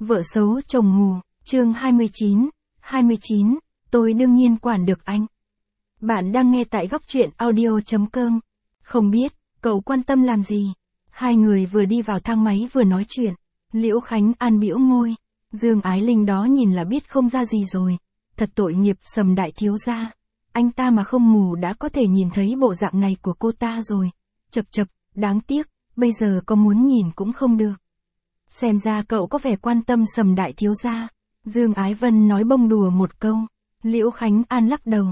Vợ xấu chồng mù, chương 29, tôi đương nhiên quản được anh. Bạn đang nghe tại góc truyện audio.com. Không biết, cậu quan tâm làm gì? Hai người vừa đi vào thang máy vừa nói chuyện. Liễu Khánh An bĩu môi. Dương Ái Linh đó nhìn là biết không ra gì rồi. Thật tội nghiệp Sầm đại thiếu gia. Anh ta mà không mù đã có thể nhìn thấy bộ dạng này của cô ta rồi. Chậc chậc, đáng tiếc, bây giờ có muốn nhìn cũng không được. Xem ra cậu có vẻ quan tâm Sầm đại thiếu gia. Dương Ái Vân nói bông đùa một câu. Liễu Khánh An lắc đầu.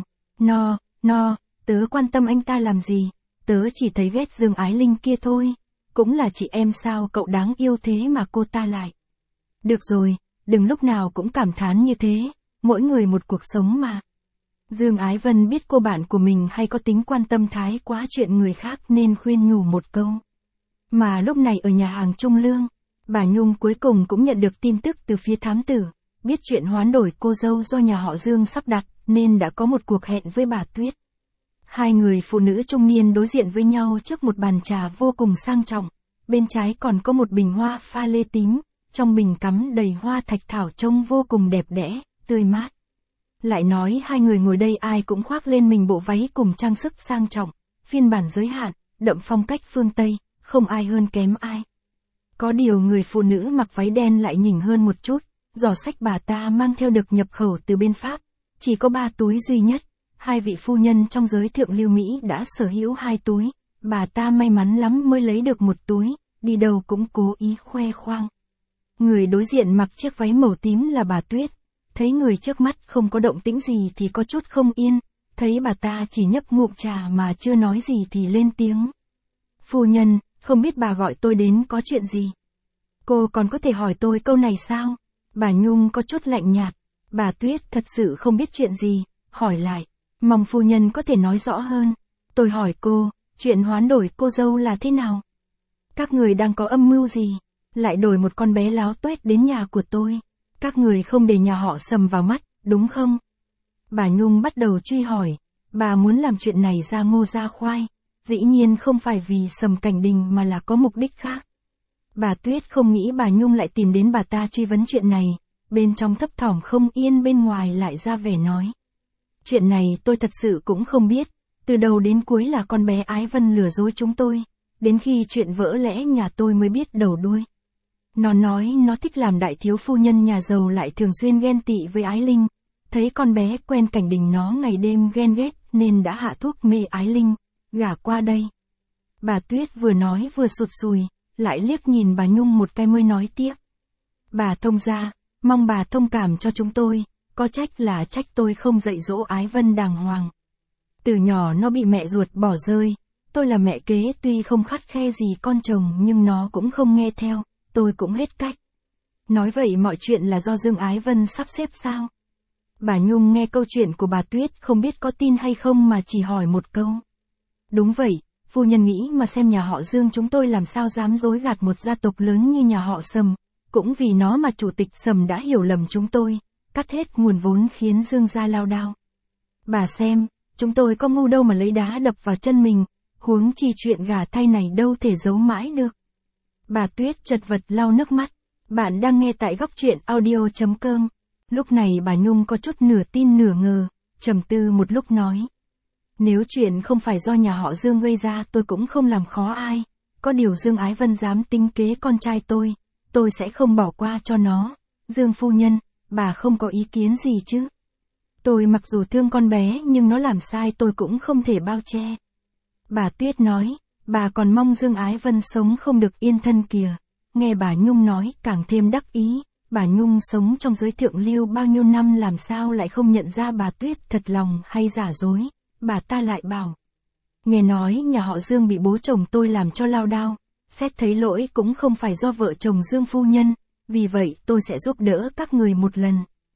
Tớ quan tâm anh ta làm gì? Tớ chỉ thấy ghét Dương Ái Linh kia thôi. Cũng là chị em sao cậu đáng yêu thế mà cô ta lại. Được rồi, đừng lúc nào cũng cảm thán như thế. Mỗi người một cuộc sống mà. Dương Ái Vân biết cô bạn của mình hay có tính quan tâm thái quá chuyện người khác nên khuyên nhủ một câu. Mà lúc này ở nhà hàng Trung Lương, bà Nhung cuối cùng cũng nhận được tin tức từ phía thám tử. Biết chuyện hoán đổi cô dâu do nhà họ Dương sắp đặt nên đã có một cuộc hẹn với bà Tuyết. Hai người phụ nữ trung niên đối diện với nhau trước một bàn trà vô cùng sang trọng. Bên trái còn có một bình hoa pha lê tím, trong bình cắm đầy hoa thạch thảo trông vô cùng đẹp đẽ, tươi mát. Lại nói hai người ngồi đây ai cũng khoác lên mình bộ váy cùng trang sức sang trọng, phiên bản giới hạn, đậm phong cách phương Tây, không ai hơn kém ai. Có điều người phụ nữ mặc váy đen lại nhỉnh hơn một chút, giỏ sách bà ta mang theo được nhập khẩu từ bên Pháp, chỉ có 3 túi duy nhất. Hai vị phu nhân trong giới thượng lưu Mỹ đã sở hữu 2 túi, bà ta may mắn lắm mới lấy được 1 túi, đi đâu cũng cố ý khoe khoang. Người đối diện mặc chiếc váy màu tím là bà Tuyết, thấy người trước mắt không có động tĩnh gì thì có chút không yên, thấy bà ta chỉ nhấp ngụm trà mà chưa nói gì thì lên tiếng. Phu nhân, không biết bà gọi tôi đến có chuyện gì? Cô còn có thể hỏi tôi câu này sao? Bà Nhung có chút lạnh nhạt, bà Tuyết thật sự không biết chuyện gì, hỏi lại. Mong phu nhân có thể nói rõ hơn. Tôi hỏi cô, chuyện hoán đổi cô dâu là thế nào? Các người đang có âm mưu gì? Lại đổi một con bé láo tuét đến nhà của tôi. Các người không để nhà họ Sầm vào mắt, đúng không? Bà Nhung bắt đầu truy hỏi. Bà muốn làm chuyện này ra ngô ra khoai. Dĩ nhiên không phải vì Sầm Cảnh Đình mà là có mục đích khác. Bà Tuyết không nghĩ bà Nhung lại tìm đến bà ta truy vấn chuyện này. Bên trong thấp thỏm không yên bên ngoài lại ra vẻ nói. Chuyện này tôi thật sự cũng không biết, từ đầu đến cuối là con bé Ái Vân lừa dối chúng tôi, đến khi chuyện vỡ lẽ nhà tôi mới biết đầu đuôi. Nó nói nó thích làm đại thiếu phu nhân nhà giàu lại thường xuyên ghen tị với Ái Linh, thấy con bé quen Cảnh Đình nó ngày đêm ghen ghét nên đã hạ thuốc mê Ái Linh, gả qua đây. Bà Tuyết vừa nói vừa sụt sùi, lại liếc nhìn bà Nhung một cái mới nói tiếp. Bà thông gia, mong bà thông cảm cho chúng tôi. Có trách là trách tôi không dạy dỗ Ái Vân đàng hoàng. Từ nhỏ nó bị mẹ ruột bỏ rơi, tôi là mẹ kế tuy không khắt khe gì con chồng nhưng nó cũng không nghe theo, tôi cũng hết cách. Nói vậy mọi chuyện là do Dương Ái Vân sắp xếp sao? Bà Nhung nghe câu chuyện của bà Tuyết không biết có tin hay không mà chỉ hỏi một câu. Đúng vậy, phu nhân nghĩ mà xem nhà họ Dương chúng tôi làm sao dám dối gạt một gia tộc lớn như nhà họ Sầm, cũng vì nó mà chủ tịch Sầm đã hiểu lầm chúng tôi. Cắt hết nguồn vốn khiến Dương gia lao đao. Bà xem, chúng tôi có ngu đâu mà lấy đá đập vào chân mình, huống chi chuyện gả thay này đâu thể giấu mãi được. Bà Tuyết chật vật lau nước mắt. Bạn đang nghe tại góc truyện audio.com. Lúc này bà Nhung có chút nửa tin nửa ngờ, trầm tư một lúc nói. Nếu chuyện không phải do nhà họ Dương gây ra tôi cũng không làm khó ai. Có điều Dương Ái Vân dám tính kế con trai tôi sẽ không bỏ qua cho nó. Dương phu nhân, bà không có ý kiến gì chứ? Tôi mặc dù thương con bé nhưng nó làm sai tôi cũng không thể bao che. Bà Tuyết nói, bà còn mong Dương Ái Vân sống không được yên thân kìa. Nghe bà Nhung nói càng thêm đắc ý, bà Nhung sống trong giới thượng lưu bao nhiêu năm làm sao lại không nhận ra bà Tuyết thật lòng hay giả dối. Bà ta lại bảo, nghe nói nhà họ Dương bị bố chồng tôi làm cho lao đao, xét thấy lỗi cũng không phải do vợ chồng Dương phu nhân. Vì vậy tôi sẽ giúp đỡ các người một lần.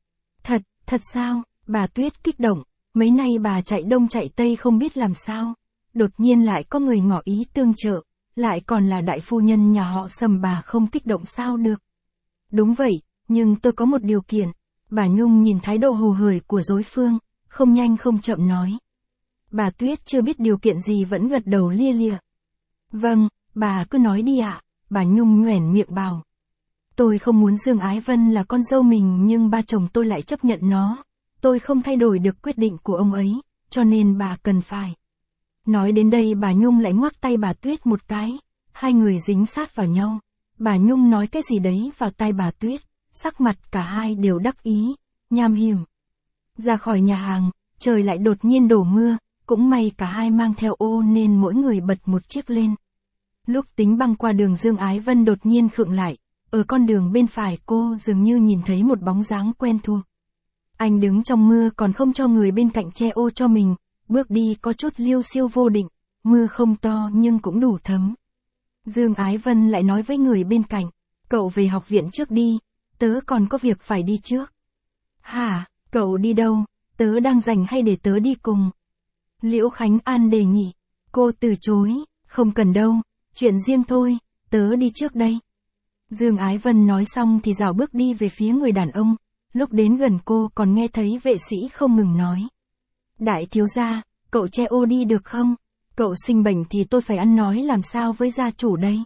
Thật sao? Bà Tuyết kích động, mấy nay bà chạy đông chạy tây không biết làm sao. Đột nhiên lại có người ngỏ ý tương trợ, lại còn là đại phu nhân nhà họ Sầm bà không kích động sao được. Đúng vậy, nhưng tôi có một điều kiện. Bà Nhung nhìn thái độ hồ hởi của đối phương, không nhanh không chậm nói. Bà Tuyết chưa biết điều kiện gì vẫn gật đầu lia lịa. Vâng, bà cứ nói đi ạ, bà Nhung nhoẻn miệng bảo. Tôi không muốn Dương Ái Vân là con dâu mình nhưng ba chồng tôi lại chấp nhận nó. Tôi không thay đổi được quyết định của ông ấy, cho nên bà cần phải. Nói đến đây bà Nhung lại ngoắc tay bà Tuyết một cái, hai người dính sát vào nhau. Bà Nhung nói cái gì đấy vào tai bà Tuyết, sắc mặt cả hai đều đắc ý, nham hiểm. Ra khỏi nhà hàng, trời lại đột nhiên đổ mưa, cũng may cả hai mang theo ô nên mỗi người bật một chiếc lên. Lúc tính băng qua đường Dương Ái Vân đột nhiên khựng lại, ở con đường bên phải cô dường như nhìn thấy một bóng dáng quen thuộc. Anh đứng trong mưa còn không cho người bên cạnh che ô cho mình, bước đi có chút liêu xiêu vô định, mưa không to nhưng cũng đủ thấm. Dương Ái Vân lại nói với người bên cạnh, cậu về học viện trước đi, tớ còn có việc phải đi trước. Hả, cậu đi đâu, tớ đang rảnh hay để tớ đi cùng? Liễu Khánh An đề nghị, cô từ chối, không cần đâu, chuyện riêng thôi, tớ đi trước đây. Dương Ái Vân nói xong thì rảo bước đi về phía người đàn ông, lúc đến gần cô còn nghe thấy vệ sĩ không ngừng nói. Đại thiếu gia, cậu che ô đi được không? Cậu sinh bệnh thì tôi phải ăn nói làm sao với gia chủ đây?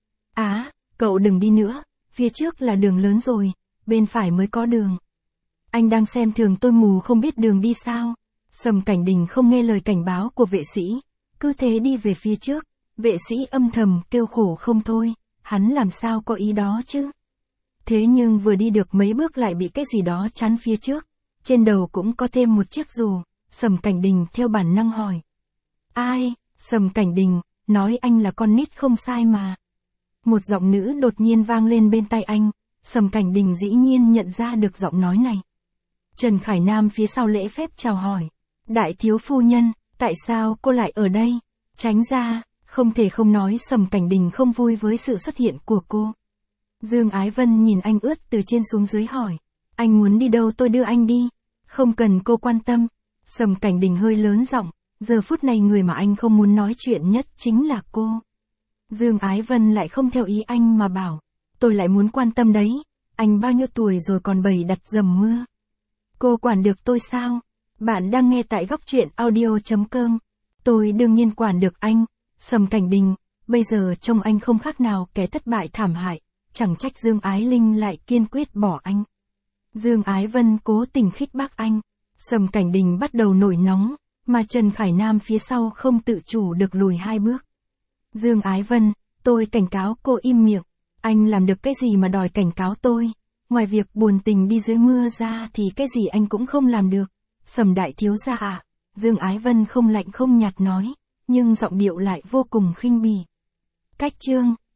Cậu đừng đi nữa, phía trước là đường lớn rồi, bên phải mới có đường. Anh đang xem thường tôi mù không biết đường đi sao? Sầm Cảnh Đình không nghe lời cảnh báo của vệ sĩ, cứ thế đi về phía trước, vệ sĩ âm thầm kêu khổ không thôi, hắn làm sao có ý đó chứ? Thế nhưng vừa đi được mấy bước lại bị cái gì đó chắn phía trước, trên đầu cũng có thêm một chiếc dù, Sầm Cảnh Đình theo bản năng hỏi. Ai? Sầm Cảnh Đình, nói anh là con nít không sai mà. Một giọng nữ đột nhiên vang lên bên tai anh, Sầm Cảnh Đình dĩ nhiên nhận ra được giọng nói này. Trần Khải Nam phía sau lễ phép chào hỏi. Đại thiếu phu nhân, tại sao cô lại ở đây? Tránh ra, không thể không nói Sầm Cảnh Đình không vui với sự xuất hiện của cô. Dương Ái Vân nhìn anh ướt từ trên xuống dưới hỏi. Anh muốn đi đâu tôi đưa anh đi. Không cần cô quan tâm. Sầm Cảnh Đình hơi lớn giọng. Giờ phút này người mà anh không muốn nói chuyện nhất chính là cô. Dương Ái Vân lại không theo ý anh mà bảo. Tôi lại muốn quan tâm đấy. Anh bao nhiêu tuổi rồi còn bày đặt dầm mưa. Cô quản được tôi sao? Bạn đang nghe tại góc truyện audio.com. Tôi đương nhiên quản được anh. Sầm Cảnh Đình, bây giờ trông anh không khác nào kẻ thất bại thảm hại. Chẳng trách Dương Ái Linh lại kiên quyết bỏ anh. Dương Ái Vân cố tình khích bác anh. Sầm Cảnh Đình bắt đầu nổi nóng, mà Trần Khải Nam phía sau không tự chủ được lùi hai bước. Dương Ái Vân, tôi cảnh cáo cô im miệng. Anh làm được cái gì mà đòi cảnh cáo tôi? Ngoài việc buồn tình đi dưới mưa ra thì cái gì anh cũng không làm được. Sầm đại thiếu gia à? Dương Ái Vân không lạnh không nhạt nói, nhưng giọng điệu lại vô cùng khinh bỉ. Cách chương